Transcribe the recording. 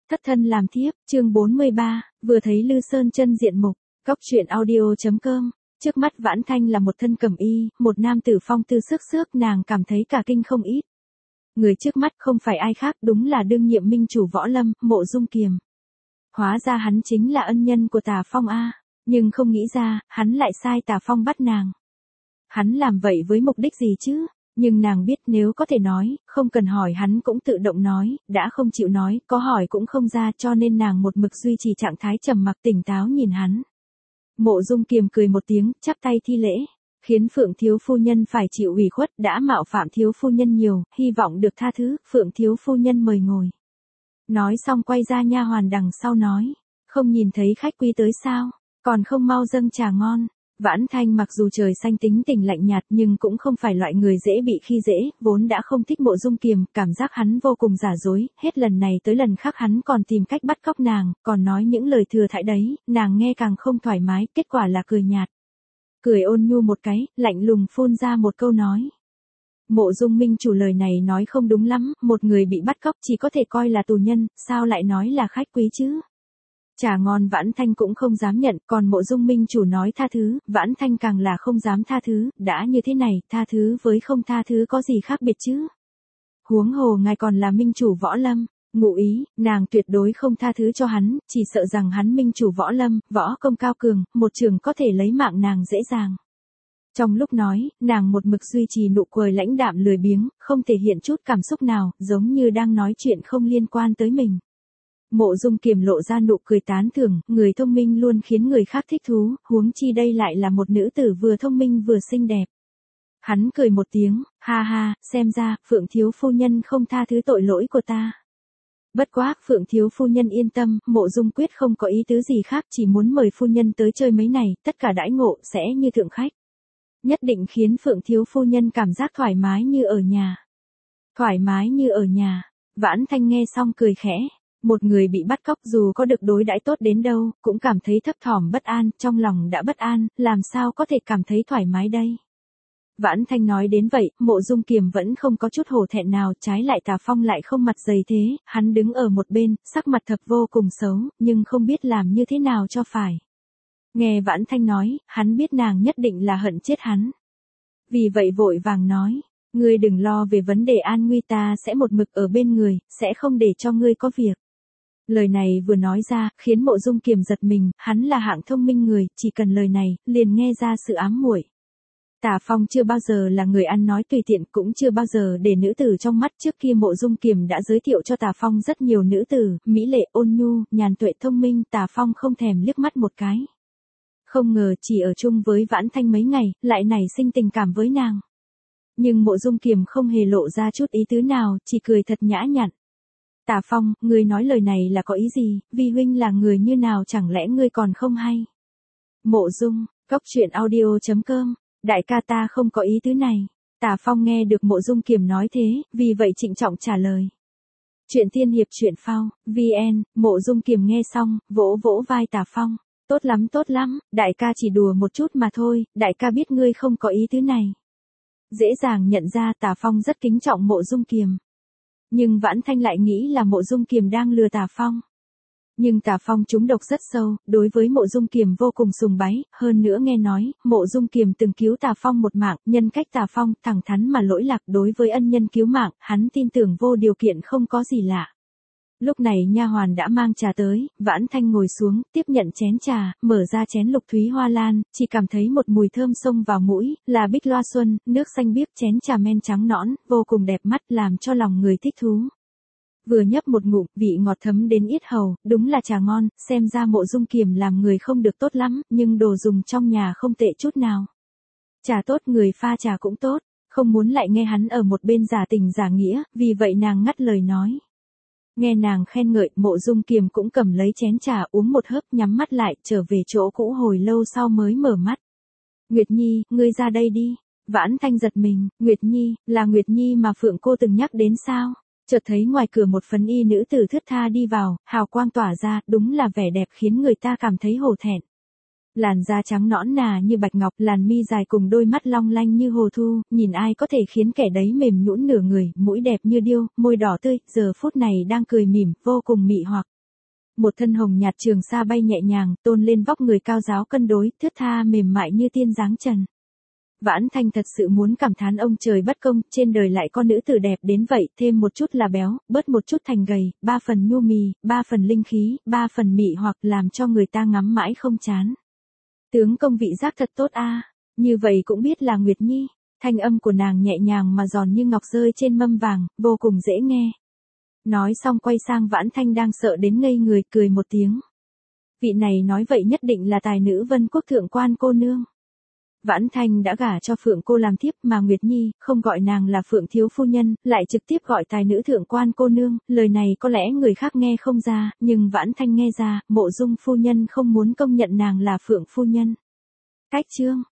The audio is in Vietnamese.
Thất thân làm thiếp, chương 43, vừa thấy Lư Sơn chân diện mục, Cóc truyện audio.com. Trước mắt Vãn Thanh là một thân cẩm y, một nam tử phong tư sức sước, nàng cảm thấy cả kinh không ít. Người trước mắt không phải ai khác, đúng là đương nhiệm minh chủ Võ Lâm, Mộ Dung Kiềm. Hóa ra hắn chính là ân nhân của Tà Phong a, nhưng không nghĩ ra, hắn lại sai Tà Phong bắt nàng. Hắn làm vậy với mục đích gì chứ? Nhưng nàng biết nếu có thể nói, không cần hỏi hắn cũng tự động nói, đã không chịu nói, có hỏi cũng không ra, cho nên nàng một mực duy trì trạng thái trầm mặc tỉnh táo nhìn hắn. Mộ Dung Kiềm cười một tiếng, chắp tay thi lễ, khiến Phượng thiếu phu nhân phải chịu ủy khuất, đã mạo phạm thiếu phu nhân nhiều, hy vọng được tha thứ, Phượng thiếu phu nhân mời ngồi. Nói xong quay ra nha hoàn đằng sau nói, không nhìn thấy khách quý tới sao, còn không mau dâng trà ngon. Vãn Thanh mặc dù trời xanh tính tình lạnh nhạt nhưng cũng không phải loại người dễ bị khi dễ, vốn đã không thích Mộ Dung Kiềm, cảm giác hắn vô cùng giả dối, hết lần này tới lần khác hắn còn tìm cách bắt cóc nàng, còn nói những lời thừa thãi đấy, nàng nghe càng không thoải mái, kết quả là cười nhạt. Cười ôn nhu một cái, lạnh lùng phun ra một câu nói. Mộ Dung minh chủ lời này nói không đúng lắm, một người bị bắt cóc chỉ có thể coi là tù nhân, sao lại nói là khách quý chứ? Trà ngon Vãn Thanh cũng không dám nhận, còn Mộ Dung minh chủ nói tha thứ, Vãn Thanh càng là không dám tha thứ, đã như thế này, tha thứ với không tha thứ có gì khác biệt chứ? Huống hồ ngài còn là minh chủ Võ Lâm, ngụ ý, nàng tuyệt đối không tha thứ cho hắn, chỉ sợ rằng hắn minh chủ Võ Lâm, võ công cao cường, một trường có thể lấy mạng nàng dễ dàng. Trong lúc nói, nàng một mực duy trì nụ cười lãnh đạm lười biếng, không thể hiện chút cảm xúc nào, giống như đang nói chuyện không liên quan tới mình. Mộ Dung Kiềm lộ ra nụ cười tán thưởng, người thông minh luôn khiến người khác thích thú, huống chi đây lại là một nữ tử vừa thông minh vừa xinh đẹp. Hắn cười một tiếng, ha ha, xem ra, Phượng thiếu phu nhân không tha thứ tội lỗi của ta. Bất quá, Phượng thiếu phu nhân yên tâm, Mộ Dung quyết không có ý tứ gì khác, chỉ muốn mời phu nhân tới chơi mấy này, tất cả đãi ngộ sẽ như thượng khách. Nhất định khiến Phượng thiếu phu nhân cảm giác thoải mái như ở nhà. Thoải mái như ở nhà, Vãn Thanh nghe xong cười khẽ. Một người bị bắt cóc dù có được đối đãi tốt đến đâu, cũng cảm thấy thấp thỏm bất an, trong lòng đã bất an, làm sao có thể cảm thấy thoải mái đây. Vãn Thanh nói đến vậy, Mộ Dung Kiềm vẫn không có chút hổ thẹn nào, trái lại Tà Phong lại không mặt dày thế, hắn đứng ở một bên, sắc mặt thật vô cùng xấu, nhưng không biết làm như thế nào cho phải. Nghe Vãn Thanh nói, hắn biết nàng nhất định là hận chết hắn. Vì vậy vội vàng nói. Ngươi đừng lo về vấn đề an nguy, ta sẽ một mực ở bên người, sẽ không để cho ngươi có việc. Lời này vừa nói ra, khiến Mộ Dung Kiềm giật mình, hắn là hạng thông minh người, chỉ cần lời này, liền nghe ra sự ám muội. Tà Phong chưa bao giờ là người ăn nói tùy tiện, cũng chưa bao giờ để nữ tử trong mắt, trước kia Mộ Dung Kiềm đã giới thiệu cho Tà Phong rất nhiều nữ tử, mỹ lệ, ôn nhu, nhàn tuệ, thông minh, Tà Phong không thèm liếc mắt một cái. Không ngờ chỉ ở chung với Vãn Thanh mấy ngày, lại nảy sinh tình cảm với nàng. Nhưng Mộ Dung Kiềm không hề lộ ra chút ý tứ nào, chỉ cười thật nhã nhặn. Tà Phong, ngươi nói lời này là có ý gì, vi huynh là người như nào chẳng lẽ ngươi còn không hay? Mộ Dung, Cóc truyện audio.com, đại ca ta không có ý tứ này. Tà Phong nghe được Mộ Dung Kiềm nói thế, vì vậy trịnh trọng trả lời. Truyện tiên hiệp truyện phao, VN, Mộ Dung Kiềm nghe xong, vỗ vỗ vai Tà Phong. Tốt lắm, đại ca chỉ đùa một chút mà thôi, đại ca biết ngươi không có ý tứ này. Dễ dàng nhận ra Tà Phong rất kính trọng Mộ Dung Kiềm. Nhưng Vãn Thanh lại nghĩ là Mộ Dung Kiềm đang lừa Tà Phong. Nhưng Tà Phong trúng độc rất sâu, đối với Mộ Dung Kiềm vô cùng sùng bái, hơn nữa nghe nói, Mộ Dung Kiềm từng cứu Tà Phong một mạng, nhân cách Tà Phong thẳng thắn mà lỗi lạc, đối với ân nhân cứu mạng, hắn tin tưởng vô điều kiện không có gì lạ. Lúc này nha hoàn đã mang trà tới, Vãn Thanh ngồi xuống, tiếp nhận chén trà, mở ra chén lục thúy hoa lan, chỉ cảm thấy một mùi thơm xông vào mũi, là bích loa xuân, nước xanh biếc, chén trà men trắng nõn, vô cùng đẹp mắt, làm cho lòng người thích thú. Vừa nhấp một ngụm, vị ngọt thấm đến yết hầu, đúng là trà ngon, xem ra Mộ Dung Kiềm làm người không được tốt lắm, nhưng đồ dùng trong nhà không tệ chút nào. Trà tốt, người pha trà cũng tốt, không muốn lại nghe hắn ở một bên giả tình giả nghĩa, vì vậy nàng ngắt lời nói. Nghe nàng khen ngợi, Mộ Dung Kiềm cũng cầm lấy chén trà uống một hớp, nhắm mắt lại, trở về chỗ cũ hồi lâu sau mới mở mắt. Nguyệt Nhi, ngươi ra đây đi. Vãn Thanh giật mình, Nguyệt Nhi, là Nguyệt Nhi mà Phượng cô từng nhắc đến sao? Chợt thấy ngoài cửa một phấn y nữ tử thướt tha đi vào, hào quang tỏa ra, đúng là vẻ đẹp khiến người ta cảm thấy hổ thẹn. Làn da trắng nõn nà như bạch ngọc, làn mi dài cùng đôi mắt long lanh như hồ thu, nhìn ai có thể khiến kẻ đấy mềm nhũn nửa người, mũi đẹp như điêu, môi đỏ tươi, giờ phút này đang cười mỉm, vô cùng mị hoặc. Một thân hồng nhạt trường sa bay nhẹ nhàng, tôn lên vóc người cao ráo cân đối, thướt tha mềm mại như tiên dáng trần. Vãn Thanh thật sự muốn cảm thán ông trời bất công, trên đời lại có nữ tử đẹp đến vậy, thêm một chút là béo, bớt một chút thành gầy, 3 phần nhu mì, 3 phần linh khí, 3 phần mị hoặc làm cho người ta ngắm mãi không chán. Tướng công vị giác thật tốt a, như vậy cũng biết là Nguyệt Nhi, thanh âm của nàng nhẹ nhàng mà giòn như ngọc rơi trên mâm vàng, vô cùng dễ nghe. Nói xong quay sang Vãn Thanh đang sợ đến ngây người, cười một tiếng. Vị này nói vậy nhất định là tài nữ Vân Quốc thượng quan cô nương. Vãn Thanh đã gả cho Phượng cô làm thiếp mà Nguyệt Nhi không gọi nàng là Phượng thiếu phu nhân, lại trực tiếp gọi tài nữ thượng quan cô nương, lời này có lẽ người khác nghe không ra, nhưng Vãn Thanh nghe ra, Mộ Dung phu nhân không muốn công nhận nàng là Phượng phu nhân. Cách chương